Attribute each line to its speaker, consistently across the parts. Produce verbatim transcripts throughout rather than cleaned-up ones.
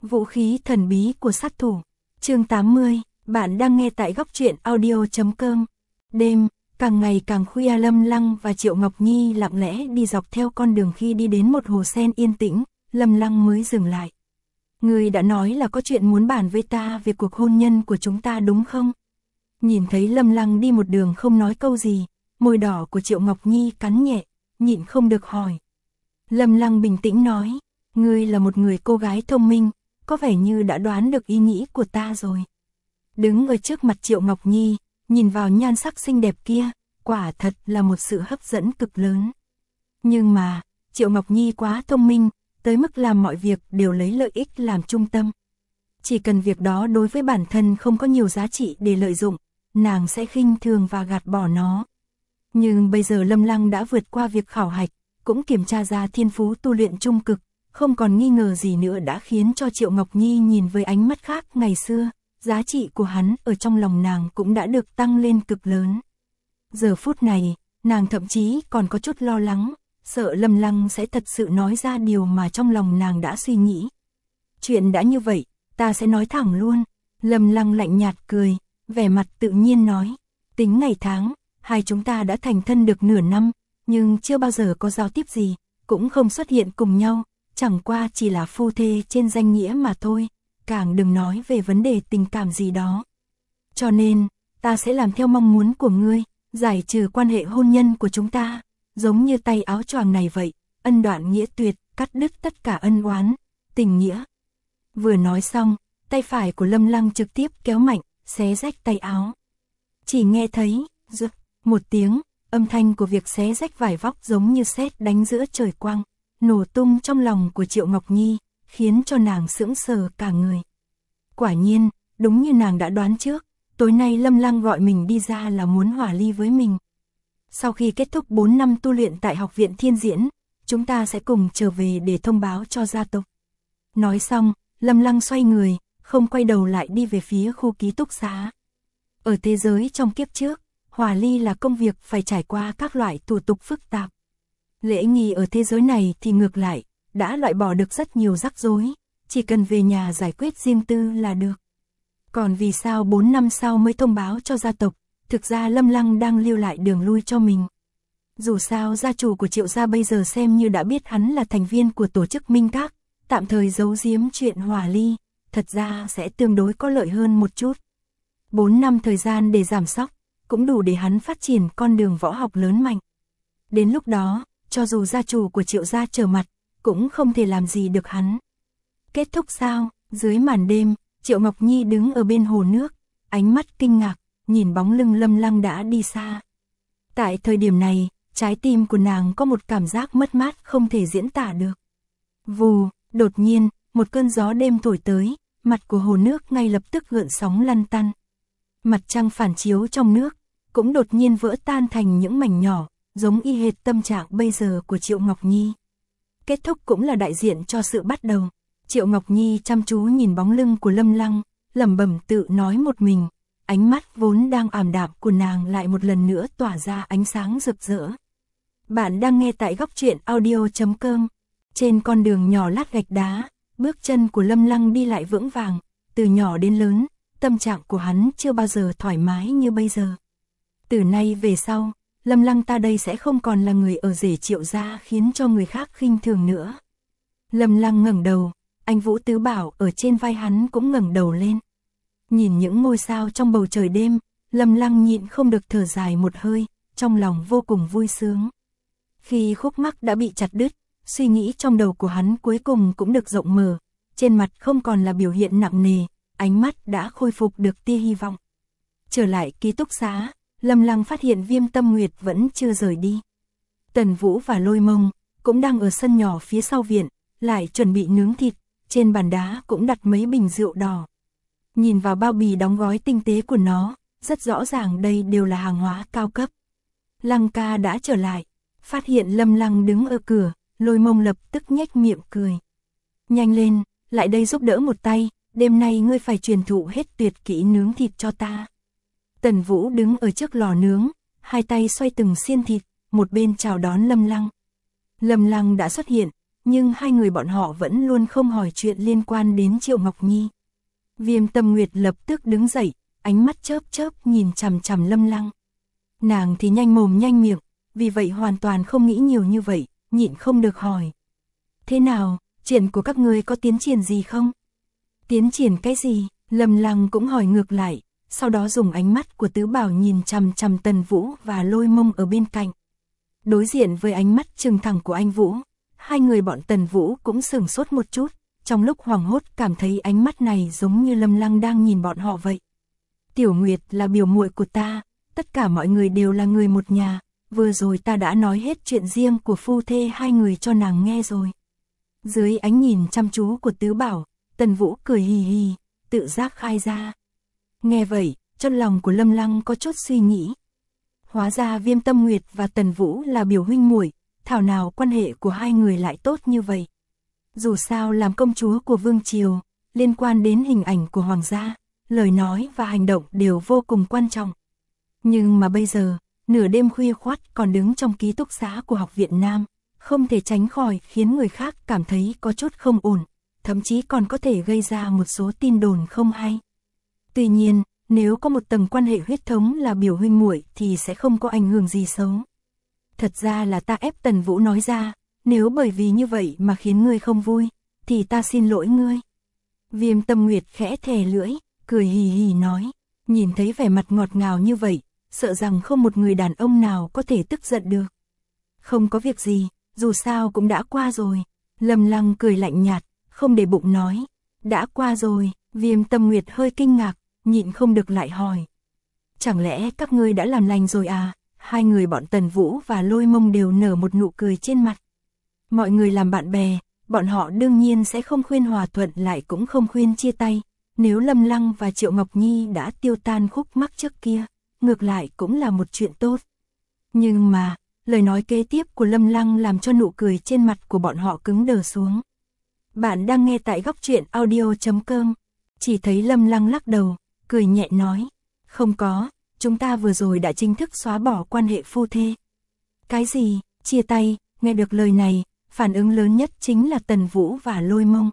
Speaker 1: Vũ khí thần bí của sát thủ. Chương tám mươi, bạn đang nghe tại góc truyện audio chấm com. Đêm, càng ngày càng khuya, Lâm Lăng và Triệu Ngọc Nhi lặng lẽ đi dọc theo con đường. Khi đi đến một hồ sen yên tĩnh, Lâm Lăng mới dừng lại. Ngươi đã nói là có chuyện muốn bàn với ta về cuộc hôn nhân của chúng ta đúng không? Nhìn thấy Lâm Lăng đi một đường không nói câu gì, môi đỏ của Triệu Ngọc Nhi cắn nhẹ, nhịn không được hỏi. Lâm Lăng bình tĩnh nói, ngươi là một người cô gái thông minh, có vẻ như đã đoán được ý nghĩ của ta rồi. Đứng ở trước mặt Triệu Ngọc Nhi, nhìn vào nhan sắc xinh đẹp kia, quả thật là một sự hấp dẫn cực lớn. Nhưng mà, Triệu Ngọc Nhi quá thông minh, tới mức làm mọi việc đều lấy lợi ích làm trung tâm. Chỉ cần việc đó đối với bản thân không có nhiều giá trị để lợi dụng, nàng sẽ khinh thường và gạt bỏ nó. Nhưng bây giờ Lâm Lăng đã vượt qua việc khảo hạch, cũng kiểm tra ra thiên phú tu luyện trung cực, không còn nghi ngờ gì nữa đã khiến cho Triệu Ngọc Nhi nhìn với ánh mắt khác. Ngày xưa, giá trị của hắn ở trong lòng nàng cũng đã được tăng lên cực lớn. Giờ phút này, nàng thậm chí còn có chút lo lắng, sợ Lâm Lăng sẽ thật sự nói ra điều mà trong lòng nàng đã suy nghĩ. Chuyện đã như vậy, ta sẽ nói thẳng luôn. Lâm Lăng lạnh nhạt cười, vẻ mặt tự nhiên nói, tính ngày tháng, hai chúng ta đã thành thân được nửa năm, nhưng chưa bao giờ có giao tiếp gì, cũng không xuất hiện cùng nhau, chẳng qua chỉ là phu thê trên danh nghĩa mà thôi, càng đừng nói về vấn đề tình cảm gì đó. Cho nên, ta sẽ làm theo mong muốn của ngươi, giải trừ quan hệ hôn nhân của chúng ta, giống như tay áo choàng này vậy, ân đoạn nghĩa tuyệt, cắt đứt tất cả ân oán, tình nghĩa. Vừa nói xong, tay phải của Lâm Lăng trực tiếp kéo mạnh, xé rách tay áo. Chỉ nghe thấy, rực, một tiếng, âm thanh của việc xé rách vải vóc giống như sét đánh giữa trời quang, nổ tung trong lòng của Triệu Ngọc Nhi, khiến cho nàng sững sờ cả người. Quả nhiên, đúng như nàng đã đoán trước, tối nay Lâm Lăng gọi mình đi ra là muốn hòa ly với mình. Sau khi kết thúc bốn năm tu luyện tại Học viện Thiên Diễn, chúng ta sẽ cùng trở về để thông báo cho gia tộc. Nói xong, Lâm Lăng xoay người, không quay đầu lại đi về phía khu ký túc xá. Ở thế giới trong kiếp trước, hòa ly là công việc phải trải qua các loại thủ tục phức tạp. Lễ nghi ở thế giới này thì ngược lại, đã loại bỏ được rất nhiều rắc rối, chỉ cần về nhà giải quyết riêng tư là được. Còn vì sao bốn năm sau mới thông báo cho gia tộc, thực ra Lâm Lăng đang lưu lại đường lui cho mình. Dù sao gia chủ của Triệu gia bây giờ xem như đã biết hắn là thành viên của tổ chức Minh Các, tạm thời giấu giếm chuyện hòa ly, thật ra sẽ tương đối có lợi hơn một chút. bốn năm thời gian để giảm sóc, cũng đủ để hắn phát triển con đường võ học lớn mạnh. Đến lúc đó, cho dù gia chủ của Triệu gia trở mặt, cũng không thể làm gì được hắn. Kết thúc sao? Dưới màn đêm, Triệu Ngọc Nhi đứng ở bên hồ nước, ánh mắt kinh ngạc, nhìn bóng lưng Lâm Lăng đã đi xa. Tại thời điểm này, trái tim của nàng có một cảm giác mất mát không thể diễn tả được. Vù, đột nhiên, một cơn gió đêm thổi tới, mặt của hồ nước ngay lập tức gợn sóng lăn tăn. Mặt trăng phản chiếu trong nước, cũng đột nhiên vỡ tan thành những mảnh nhỏ, giống y hệt tâm trạng bây giờ của Triệu Ngọc Nhi. Kết thúc cũng là đại diện cho sự bắt đầu. Triệu Ngọc Nhi chăm chú nhìn bóng lưng của Lâm Lăng, lẩm bẩm tự nói một mình, ánh mắt vốn đang ảm đạm của nàng lại một lần nữa tỏa ra ánh sáng rực rỡ. Bạn đang nghe tại góc truyện audio chấm com. Trên con đường nhỏ lát gạch đá, bước chân của Lâm Lăng đi lại vững vàng, từ nhỏ đến lớn, tâm trạng của hắn chưa bao giờ thoải mái như bây giờ. Từ nay về sau, Lâm Lăng ta đây sẽ không còn là người ở rể Triệu gia khiến cho người khác khinh thường nữa. Lâm Lăng ngẩng đầu, anh Vũ Tứ Bảo ở trên vai hắn cũng ngẩng đầu lên. Nhìn những ngôi sao trong bầu trời đêm, Lâm Lăng nhịn không được thở dài một hơi, trong lòng vô cùng vui sướng. Khi khúc mắc đã bị chặt đứt, suy nghĩ trong đầu của hắn cuối cùng cũng được rộng mở, trên mặt không còn là biểu hiện nặng nề, ánh mắt đã khôi phục được tia hy vọng. Trở lại ký túc xá, Lâm Lăng phát hiện Viêm Tâm Nguyệt vẫn chưa rời đi. Tần Vũ và Lôi Mông cũng đang ở sân nhỏ phía sau viện, lại chuẩn bị nướng thịt, trên bàn đá cũng đặt mấy bình rượu đỏ. Nhìn vào bao bì đóng gói tinh tế của nó, rất rõ ràng đây đều là hàng hóa cao cấp. Lăng ca đã trở lại, phát hiện Lâm Lăng đứng ở cửa, Lôi Mông lập tức nhếch miệng cười. Nhanh lên, lại đây giúp đỡ một tay, đêm nay ngươi phải truyền thụ hết tuyệt kỹ nướng thịt cho ta. Tần Vũ đứng ở trước lò nướng, hai tay xoay từng xiên thịt, một bên chào đón Lâm Lăng. Lâm Lăng đã xuất hiện, nhưng hai người bọn họ vẫn luôn không hỏi chuyện liên quan đến Triệu Ngọc Nhi. Viêm Tâm Nguyệt lập tức đứng dậy, ánh mắt chớp chớp nhìn chằm chằm Lâm Lăng. Nàng thì nhanh mồm nhanh miệng, vì vậy hoàn toàn không nghĩ nhiều như vậy, nhịn không được hỏi. Thế nào, chuyện của các ngươi có tiến triển gì không? Tiến triển cái gì? Lâm Lăng cũng hỏi ngược lại, sau đó dùng ánh mắt của tứ bảo nhìn chằm chằm Tần Vũ và Lôi Mông ở bên cạnh. Đối diện với ánh mắt trừng thẳng của anh Vũ, hai người bọn Tần Vũ cũng sửng sốt một chút, trong lúc hoảng hốt cảm thấy ánh mắt này giống như Lâm Lăng đang nhìn bọn họ vậy. Tiểu Nguyệt là biểu muội của ta, tất cả mọi người đều là người một nhà, vừa rồi ta đã nói hết chuyện riêng của phu thê hai người cho nàng nghe rồi. Dưới ánh nhìn chăm chú của tứ bảo, Tần Vũ cười hì hì, tự giác khai ra. Nghe vậy, trong lòng của Lâm Lăng có chút suy nghĩ. Hóa ra Viêm Tâm Nguyệt và Tần Vũ là biểu huynh muội, thảo nào quan hệ của hai người lại tốt như vậy. Dù sao làm công chúa của Vương Triều, liên quan đến hình ảnh của Hoàng gia, lời nói và hành động đều vô cùng quan trọng. Nhưng mà bây giờ, nửa đêm khuya khoắt còn đứng trong ký túc xá của Học viện Nam, không thể tránh khỏi khiến người khác cảm thấy có chút không ổn, thậm chí còn có thể gây ra một số tin đồn không hay. Tuy nhiên, nếu có một tầng quan hệ huyết thống là biểu huynh muội thì sẽ không có ảnh hưởng gì xấu. Thật ra là ta ép Tần Vũ nói ra, nếu bởi vì như vậy mà khiến ngươi không vui, thì ta xin lỗi ngươi. Viêm Tâm Nguyệt khẽ thè lưỡi, cười hì hì nói, nhìn thấy vẻ mặt ngọt ngào như vậy, sợ rằng không một người đàn ông nào có thể tức giận được. Không có việc gì, dù sao cũng đã qua rồi. Lâm Lăng cười lạnh nhạt, không để bụng nói, đã qua rồi. Viêm Tâm Nguyệt hơi kinh ngạc, nhịn không được lại hỏi. Chẳng lẽ các ngươi đã làm lành rồi à? Hai người bọn Tần Vũ và Lôi Mông đều nở một nụ cười trên mặt. Mọi người làm bạn bè, bọn họ đương nhiên sẽ không khuyên hòa thuận lại cũng không khuyên chia tay. Nếu Lâm Lăng và Triệu Ngọc Nhi đã tiêu tan khúc mắc trước kia, ngược lại cũng là một chuyện tốt. Nhưng mà, lời nói kế tiếp của Lâm Lăng làm cho nụ cười trên mặt của bọn họ cứng đờ xuống. Bạn đang nghe tại góc truyện audio chấm com. Chỉ thấy Lâm Lăng lắc đầu, cười nhẹ nói, không có, chúng ta vừa rồi đã chính thức xóa bỏ quan hệ phu thê. Cái gì, chia tay? Nghe được lời này, phản ứng lớn nhất chính là Tần Vũ và Lôi Mông.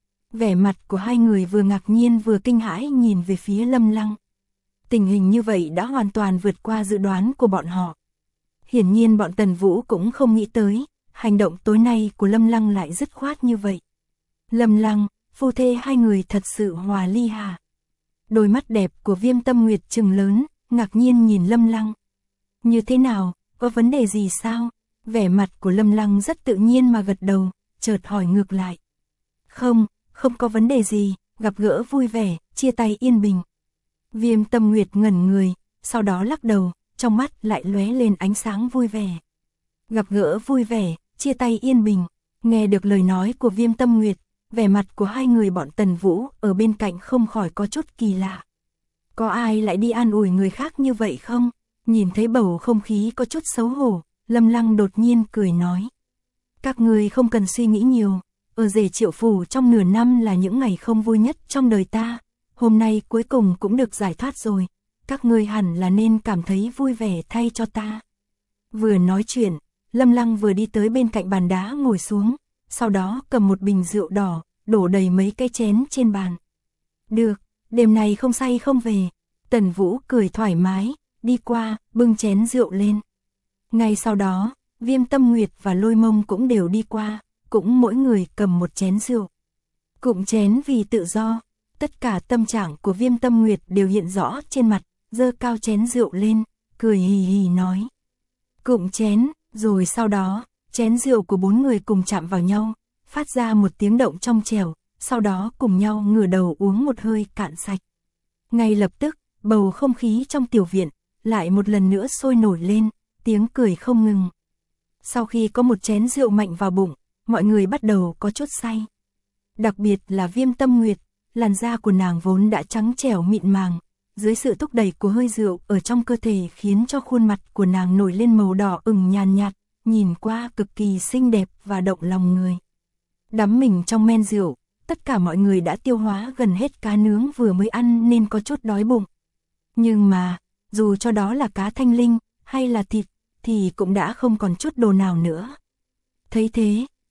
Speaker 1: Vẻ mặt của hai người vừa ngạc nhiên vừa kinh hãi nhìn về phía Lâm Lăng. Tình hình như vậy đã hoàn toàn vượt qua dự đoán của bọn họ. Hiển nhiên bọn Tần Vũ cũng không nghĩ tới, hành động tối nay của Lâm Lăng lại dứt khoát như vậy. Lâm Lăng, phu thê hai người thật sự hòa ly hả? Đôi mắt đẹp của Viêm Tâm Nguyệt trừng lớn, ngạc nhiên nhìn Lâm Lăng. Như thế nào, có vấn đề gì sao? Vẻ mặt của Lâm Lăng rất tự nhiên mà gật đầu, chợt hỏi ngược lại. Không, không có vấn đề gì, gặp gỡ vui vẻ, chia tay yên bình. Viêm Tâm Nguyệt ngẩn người, sau đó lắc đầu, trong mắt lại lóe lên ánh sáng vui vẻ. Gặp gỡ vui vẻ, chia tay yên bình. Nghe được lời nói của Viêm Tâm Nguyệt, vẻ mặt của hai người bọn Tần Vũ ở bên cạnh không khỏi có chút kỳ lạ. Có ai lại đi an ủi người khác như vậy không? Nhìn thấy bầu không khí có chút xấu hổ, Lâm Lăng đột nhiên cười nói. Các người không cần suy nghĩ nhiều, ở Rể Triệu Phủ trong nửa năm là những ngày không vui nhất trong đời ta. Hôm nay cuối cùng cũng được giải thoát rồi, các ngươi hẳn là nên cảm thấy vui vẻ thay cho ta. Vừa nói chuyện, Lâm Lăng vừa đi tới bên cạnh bàn đá ngồi xuống, sau đó cầm một bình rượu đỏ, đổ đầy mấy cái chén trên bàn. Được, đêm nay không say không về. Tần Vũ cười thoải mái, đi qua, bưng chén rượu lên. Ngay sau đó, Viêm Tâm Nguyệt và Lôi Mông cũng đều đi qua, cũng mỗi người cầm một chén rượu. Cụm chén vì tự do, tất cả tâm trạng của Viêm Tâm Nguyệt đều hiện rõ trên mặt, giơ cao chén rượu lên, cười hì hì nói. Cụm chén, rồi sau đó, chén rượu của bốn người cùng chạm vào nhau, phát ra một tiếng động trong trẻo, sau đó cùng nhau ngửa đầu uống một hơi cạn sạch. Ngay lập tức, bầu không khí trong tiểu viện lại một lần nữa sôi nổi lên, tiếng cười không ngừng. Sau khi có một chén rượu mạnh vào bụng, mọi người bắt đầu có chút say. Đặc biệt là Viêm Tâm Nguyệt, làn da của nàng vốn đã trắng trẻo mịn màng, dưới sự thúc đẩy của hơi rượu ở trong cơ thể khiến cho khuôn mặt của nàng nổi lên màu đỏ ửng nhàn nhạt, nhìn qua cực kỳ xinh đẹp và động lòng người. Đắm mình trong men rượu, tất cả mọi người đã tiêu hóa gần hết cá nướng vừa mới ăn nên có chút đói bụng. Nhưng mà, dù cho đó là cá thanh linh hay là thịt, thì cũng đã không còn chút đồ nào nữa. Thấy thế,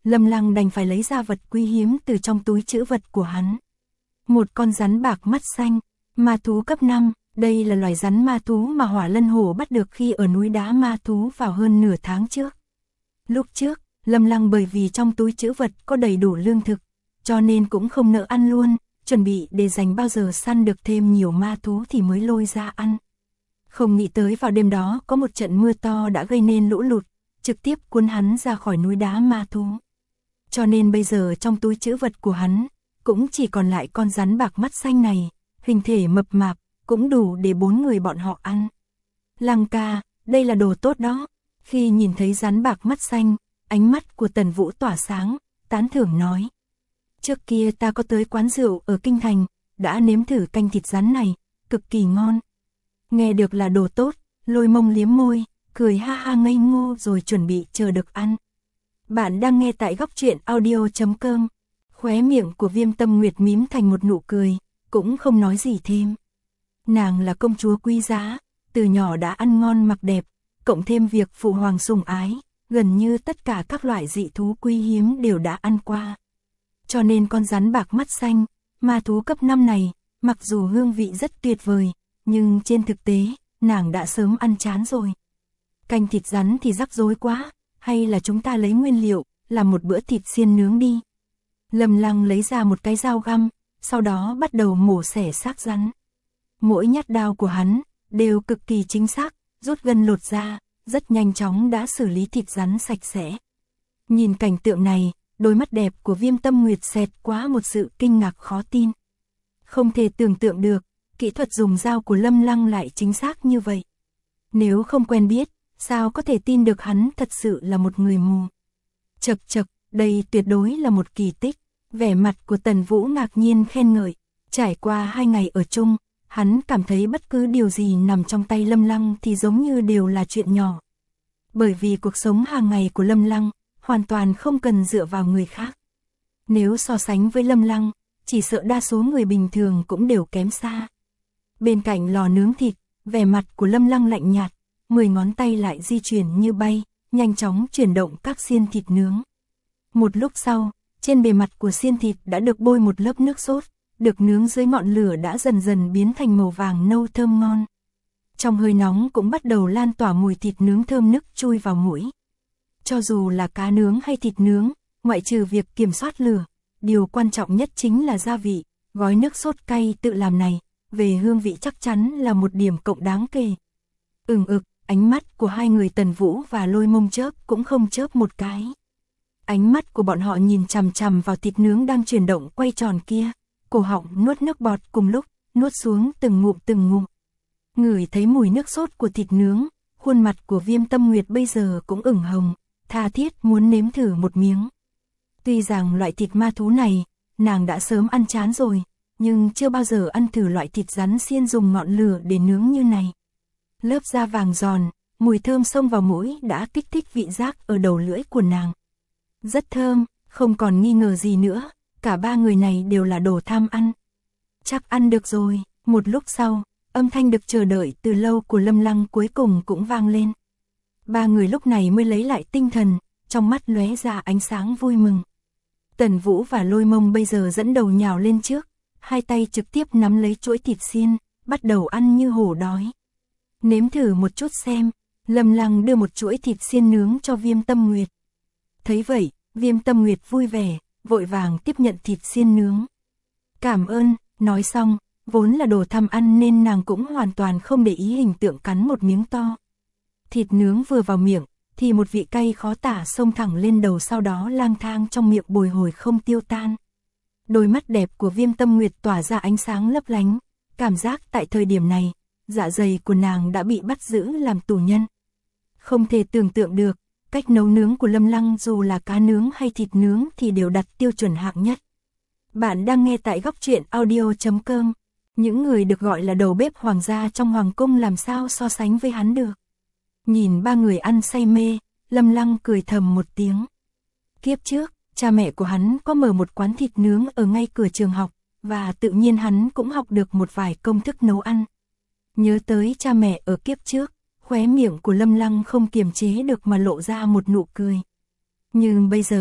Speaker 1: Lâm Lăng đành phải lấy ra vật quý hiếm từ trong túi trữ vật của hắn. Một con rắn bạc mắt xanh, ma thú cấp năm, đây là loài rắn ma thú mà Hỏa Lân Hổ bắt được khi ở núi đá ma thú vào hơn nửa tháng trước. Lúc trước, Lâm Lăng bởi vì trong túi trữ vật có đầy đủ lương thực, cho nên cũng không nỡ ăn luôn, chuẩn bị để dành bao giờ săn được thêm nhiều ma thú thì mới lôi ra ăn. Không nghĩ tới vào đêm đó có một trận mưa to đã gây nên lũ lụt, trực tiếp cuốn hắn ra khỏi núi đá ma thú. Cho nên bây giờ trong túi trữ vật của hắn, cũng chỉ còn lại con rắn bạc mắt xanh này, hình thể mập mạp, cũng đủ để bốn người bọn họ ăn. Lăng ca, đây là đồ tốt đó. Khi nhìn thấy rắn bạc mắt xanh, ánh mắt của Tần Vũ tỏa sáng, tán thưởng nói. Trước kia ta có tới quán rượu ở Kinh Thành, đã nếm thử canh thịt rắn này, cực kỳ ngon. Nghe được là đồ tốt, Lôi Mông liếm môi, cười ha ha ngây ngô rồi chuẩn bị chờ được ăn. Bạn đang nghe tại góc truyện audio chấm com. Khóe miệng của Viêm Tâm Nguyệt mím thành một nụ cười, cũng không nói gì thêm. Nàng là công chúa quý giá, từ nhỏ đã ăn ngon mặc đẹp, cộng thêm việc phụ hoàng sủng ái, gần như tất cả các loại dị thú quý hiếm đều đã ăn qua. Cho nên con rắn bạc mắt xanh, ma thú cấp năm này, mặc dù hương vị rất tuyệt vời, nhưng trên thực tế, nàng đã sớm ăn chán rồi. Canh thịt rắn thì rắc rối quá, hay là chúng ta lấy nguyên liệu, làm một bữa thịt xiên nướng đi. Lâm Lăng lấy ra một cái dao găm, sau đó bắt đầu mổ xẻ xác rắn. Mỗi nhát đao của hắn, đều cực kỳ chính xác, rút gân lột ra, rất nhanh chóng đã xử lý thịt rắn sạch sẽ. Nhìn cảnh tượng này, đôi mắt đẹp của Viêm Tâm Nguyệt xẹt qua một sự kinh ngạc khó tin. Không thể tưởng tượng được, kỹ thuật dùng dao của Lâm Lăng lại chính xác như vậy. Nếu không quen biết, sao có thể tin được hắn thật sự là một người mù. Chật chật, đây tuyệt đối là một kỳ tích. Vẻ mặt của Tần Vũ ngạc nhiên khen ngợi. Trải qua hai ngày ở chung, hắn cảm thấy bất cứ điều gì nằm trong tay Lâm Lăng thì giống như đều là chuyện nhỏ. Bởi vì cuộc sống hàng ngày của Lâm Lăng hoàn toàn không cần dựa vào người khác. Nếu so sánh với Lâm Lăng, chỉ sợ đa số người bình thường cũng đều kém xa. Bên cạnh lò nướng thịt, vẻ mặt của Lâm Lăng lạnh nhạt, mười ngón tay lại di chuyển như bay, nhanh chóng chuyển động các xiên thịt nướng. Một lúc sau, trên bề mặt của xiên thịt đã được bôi một lớp nước sốt, được nướng dưới ngọn lửa đã dần dần biến thành màu vàng nâu thơm ngon. Trong hơi nóng cũng bắt đầu lan tỏa mùi thịt nướng thơm nức chui vào mũi. Cho dù là cá nướng hay thịt nướng, ngoại trừ việc kiểm soát lửa, điều quan trọng nhất chính là gia vị, gói nước sốt cay tự làm này, về hương vị chắc chắn là một điểm cộng đáng kể. Ừng ực, ánh mắt của hai người Tần Vũ và Lôi Mông chớp cũng không chớp một cái. Ánh mắt của bọn họ nhìn chằm chằm vào thịt nướng đang chuyển động quay tròn kia, cổ họng nuốt nước bọt cùng lúc, nuốt xuống từng ngụm từng ngụm. Ngửi thấy mùi nước sốt của thịt nướng, khuôn mặt của Viêm Tâm Nguyệt bây giờ cũng ửng hồng, tha thiết muốn nếm thử một miếng. Tuy rằng loại thịt ma thú này, nàng đã sớm ăn chán rồi, nhưng chưa bao giờ ăn thử loại thịt rắn xiên dùng ngọn lửa để nướng như này. Lớp da vàng giòn, mùi thơm xông vào mũi đã kích thích vị giác ở đầu lưỡi của nàng. Rất thơm, không còn nghi ngờ gì nữa, cả ba người này đều là đồ tham ăn. Chắc ăn được rồi, một lúc sau, âm thanh được chờ đợi từ lâu của Lâm Lăng cuối cùng cũng vang lên. Ba người lúc này mới lấy lại tinh thần, trong mắt lóe ra ánh sáng vui mừng. Tần Vũ và Lôi Mông bây giờ dẫn đầu nhào lên trước, hai tay trực tiếp nắm lấy chuỗi thịt xiên, bắt đầu ăn như hổ đói. Nếm thử một chút xem, Lâm Lăng đưa một chuỗi thịt xiên nướng cho Viêm Tâm Nguyệt. Thấy vậy, Viêm Tâm Nguyệt vui vẻ, vội vàng tiếp nhận thịt xiên nướng. Cảm ơn, nói xong, vốn là đồ tham ăn nên nàng cũng hoàn toàn không để ý hình tượng cắn một miếng to. Thịt nướng vừa vào miệng, thì một vị cay khó tả xông thẳng lên đầu, sau đó lang thang trong miệng bồi hồi không tiêu tan. Đôi mắt đẹp của Viêm Tâm Nguyệt tỏa ra ánh sáng lấp lánh, cảm giác tại thời điểm này, dạ dày của nàng đã bị bắt giữ làm tù nhân. Không thể tưởng tượng được, cách nấu nướng của Lâm Lăng dù là cá nướng hay thịt nướng thì đều đặt tiêu chuẩn hạng nhất. Bạn đang nghe tại góc truyện audio chấm com. Những người được gọi là đầu bếp hoàng gia trong hoàng cung làm sao so sánh với hắn được. Nhìn ba người ăn say mê, Lâm Lăng cười thầm một tiếng. Kiếp trước, cha mẹ của hắn có mở một quán thịt nướng ở ngay cửa trường học, và tự nhiên hắn cũng học được một vài công thức nấu ăn. Nhớ tới cha mẹ ở kiếp trước, khóe miệng của Lâm Lăng không kiềm chế được mà lộ ra một nụ cười. Nhưng bây giờ,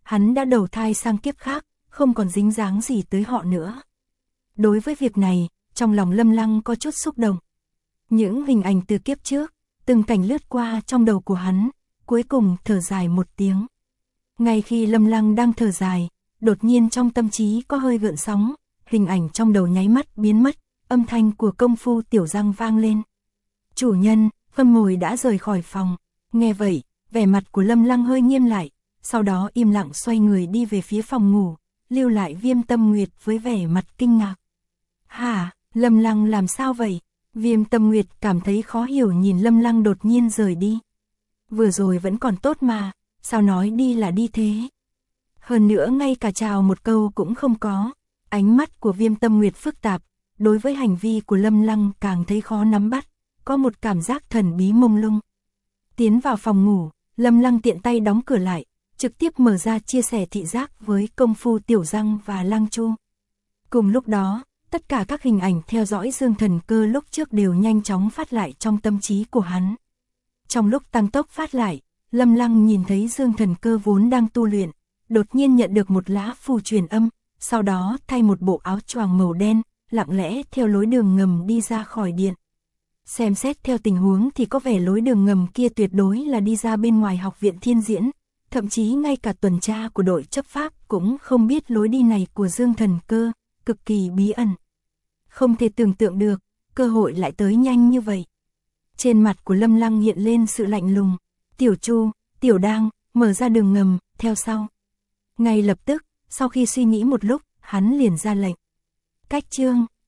Speaker 1: hắn đã đầu thai sang kiếp khác, không còn dính dáng gì tới họ nữa. Đối với việc này, trong lòng Lâm Lăng có chút xúc động. Những hình ảnh từ kiếp trước, từng cảnh lướt qua trong đầu của hắn, cuối cùng thở dài một tiếng. Ngay khi Lâm Lăng đang thở dài, đột nhiên trong tâm trí có hơi gợn sóng, hình ảnh trong đầu nháy mắt biến mất, âm thanh của công phu Tiểu Giang vang lên. Chủ nhân, Vân Mồi đã rời khỏi phòng. Nghe vậy, vẻ mặt của Lâm Lăng hơi nghiêm lại, sau đó im lặng xoay người đi về phía phòng ngủ, lưu lại Viêm Tâm Nguyệt với vẻ mặt kinh ngạc. Hả, Lâm Lăng làm sao vậy? Viêm Tâm Nguyệt cảm thấy khó hiểu nhìn Lâm Lăng đột nhiên rời đi. Vừa rồi vẫn còn tốt mà, sao nói đi là đi thế? Hơn nữa ngay cả chào một câu cũng không có. Ánh mắt của Viêm Tâm Nguyệt phức tạp, đối với hành vi của Lâm Lăng càng thấy khó nắm bắt, có một cảm giác thần bí mông lung. Tiến vào phòng ngủ, Lâm Lăng tiện tay đóng cửa lại, trực tiếp mở ra chia sẻ thị giác với công phu Tiểu Giang và Lăng Chu. Cùng lúc đó, tất cả các hình ảnh theo dõi Dương Thần Cơ lúc trước đều nhanh chóng phát lại trong tâm trí của hắn. Trong lúc tăng tốc phát lại, Lâm Lăng nhìn thấy Dương Thần Cơ vốn đang tu luyện, đột nhiên nhận được một lá phù truyền âm, sau đó thay một bộ áo choàng màu đen, lặng lẽ theo lối đường ngầm đi ra khỏi điện. Xem xét theo tình huống thì có vẻ lối đường ngầm kia tuyệt đối là đi ra bên ngoài học viện Thiên Diễn, thậm chí ngay cả tuần tra của đội chấp pháp cũng không biết lối đi này của Dương Thần Cơ, cực kỳ bí ẩn. Không thể tưởng tượng được, cơ hội lại tới nhanh như vậy. Trên mặt của Lâm Lăng hiện lên sự lạnh lùng. Tiểu Chu, Tiểu Đang, mở ra đường ngầm, theo sau. Ngay lập tức, sau khi suy nghĩ một lúc, hắn liền ra lệnh. Cách chương